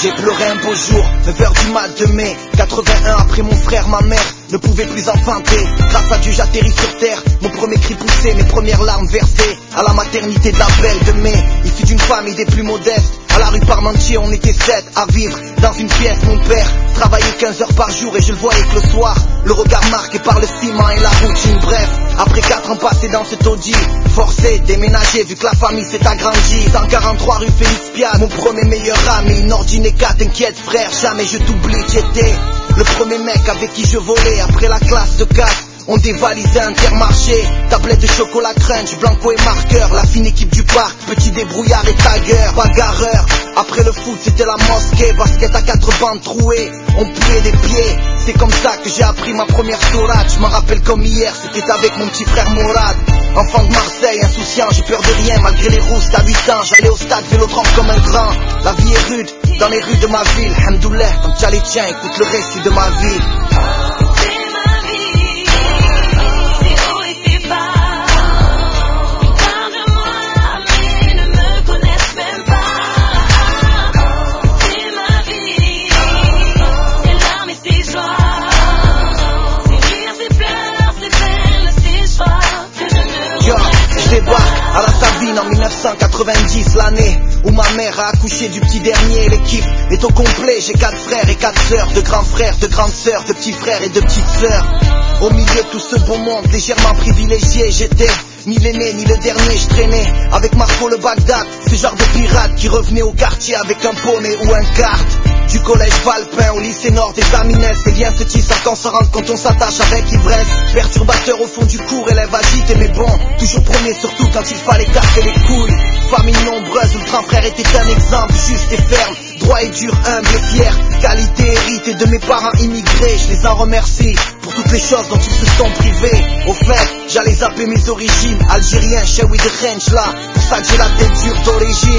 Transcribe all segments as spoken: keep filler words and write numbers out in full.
J'ai pleuré un beau jour, neuf heures du mat de mai quatre-vingt-un, après mon frère, ma mère ne pouvait plus enfanter. Grâce à Dieu j'atterris sur terre, mon premier cri poussé, mes premières larmes versées à la maternité de la belle de mai. Issu d'une famille des plus modestes, à la rue Parmentier on était sept à vivre dans une pièce. Mon père travaillait quinze heures par jour et je le voyais que le soir, le regard marqué par le ciment et la routine. Bref, après quatre ans passés dans ce taudis, forcé, déménagé vu que la famille s'est agrandie. Cent quarante-trois rue Félix Piat, mon premier meilleur ami. Nordineka, t'inquiète frère, jamais je t'oublie. J'étais le premier mec avec qui je volais après la classe de quatre. On dévalisait Intermarché, tablette de chocolat crunch, blanco et marqueur. La fine équipe du parc, petit débrouillard et tagueur, bagarreur. Après le foot c'était la mosquée, basket à quatre bandes trouées, on puait des pieds. C'est comme ça que j'ai appris ma première sourate. Je m'en rappelle comme hier, c'était avec mon petit frère Mourad. Enfant de Marseille, insouciant, j'ai peur de rien malgré les roustes à huit ans. J'allais au stade vélodrome comme un grand. La vie est rude, dans les rues de ma ville. Hamdoulah, comme t'as les tiens, écoute le récit de ma vie. Débarque à la Savine en mille neuf cent quatre-vingt-dix, l'année où ma mère a accouché du petit dernier. L'équipe est au complet, j'ai quatre frères et quatre sœurs, de grands frères, de grandes sœurs, de petits frères et de petites sœurs. Au milieu de tout ce beau monde légèrement privilégié, j'étais ni l'aîné ni le dernier. Je traînais avec Marco le Bagdad, ce genre de pirate qui revenait au quartier avec un poney ou un kart. Du collège Valpin au lycée Nord des Aminès, les liens se tissent sans qu'on se rende compte, on s'attache avec ivresse. Perturbateur au fond du cours, élève agité mais bon, toujours premier surtout quand il fallait casser les couilles. Famille nombreuse où le grand frère était un exemple, juste et ferme, droit et dur, humble et fier. Qualité héritée de mes parents immigrés, je les en remercie pour toutes les choses dont ils se sont privés. Au fait, j'allais zapper mes origines, algérien, chewi de French là, pour ça que j'ai la tête dure d'origine.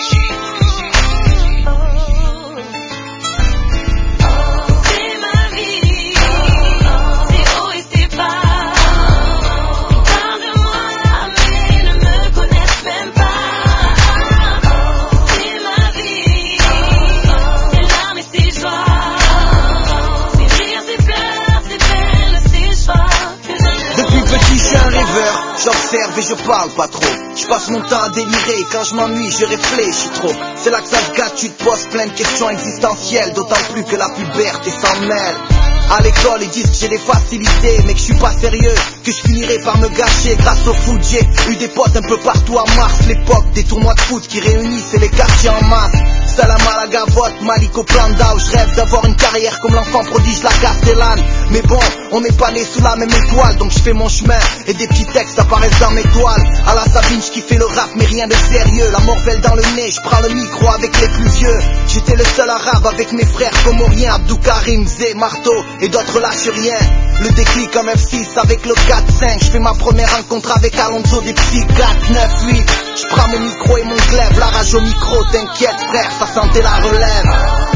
J'observe et je parle pas trop. Je passe mon temps à délirer et quand je m'ennuie je réfléchis trop. C'est là que ça se gâte, tu te poses plein de questions existentielles. D'autant plus que la puberté s'en mêle. À l'école ils disent que j'ai des facilités, mais que je suis pas sérieux, que je finirai par me gâcher. Grâce au foot j'ai eu des potes un peu partout à Mars. L'époque des tournois de foot qui réunissaient les quartiers en masse. Salam à la gavotte, Malik au plan d'Ao. Je rêve d'avoir une carrière comme l'enfant prodige la Castellane. Mais bon, on n'est pas né sous la même étoile, donc je fais mon chemin et des petits textes apparaissent dans mes toiles. À la Sabine je kiffais le rap mais rien de sérieux. La morvelle dans le nez, je prends le micro avec les plus vieux. J'étais le seul arabe avec mes frères comoriens, Abdou Karim, Zé, Marteau et d'autres lâchent rien. Le déclic comme F six avec le quatre cinq. Je fais ma première rencontre avec Alonso des petits quatre neuf huit. Je prends mon micro et mon glaive, la rage au micro, t'inquiète frère, ça sentait la relève.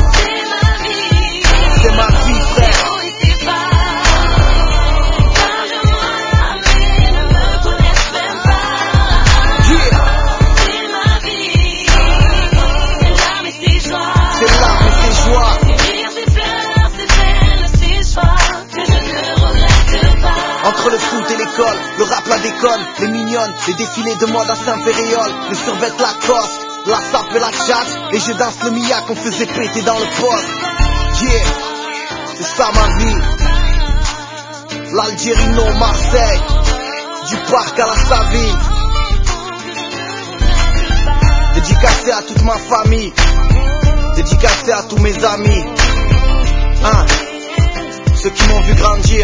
C'est ma vie frère. Entre le foot et l'école, le rap la déconne, les mignonnes, les défilés de mode à Saint-Péréol, le survêt Lacoste, la sape et la chasse, et je danse le Mia qu'on faisait péter dans le poste. Yeah, c'est ça ma vie. L'Algérino, Marseille, du parc à la Savine. Dédicacé à toute ma famille, dédicacé à tous mes amis. Hein, ceux qui m'ont vu grandir,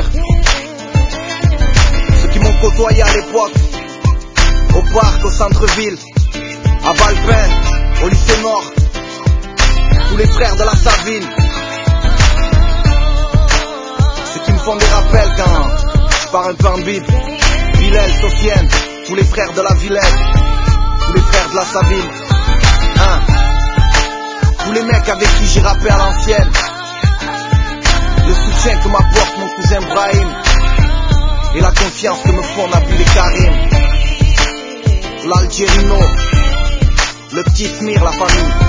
qui m'ont côtoyé à l'époque, au parc, au centre-ville, à Valpin, au lycée Nord, tous les frères de la Savine, ceux qui me font des rappels quand je pars un peu en bide, Villel, Sofiane, tous les frères de la Villette, tous les frères de la Savine, hein, tous les mecs avec qui j'ai rappé à l'ancienne, le soutien que m'apporte mon cousin Brahim, et la confiance que me font Nabil et Karim. L'Algérino, le petit Smir, la famille.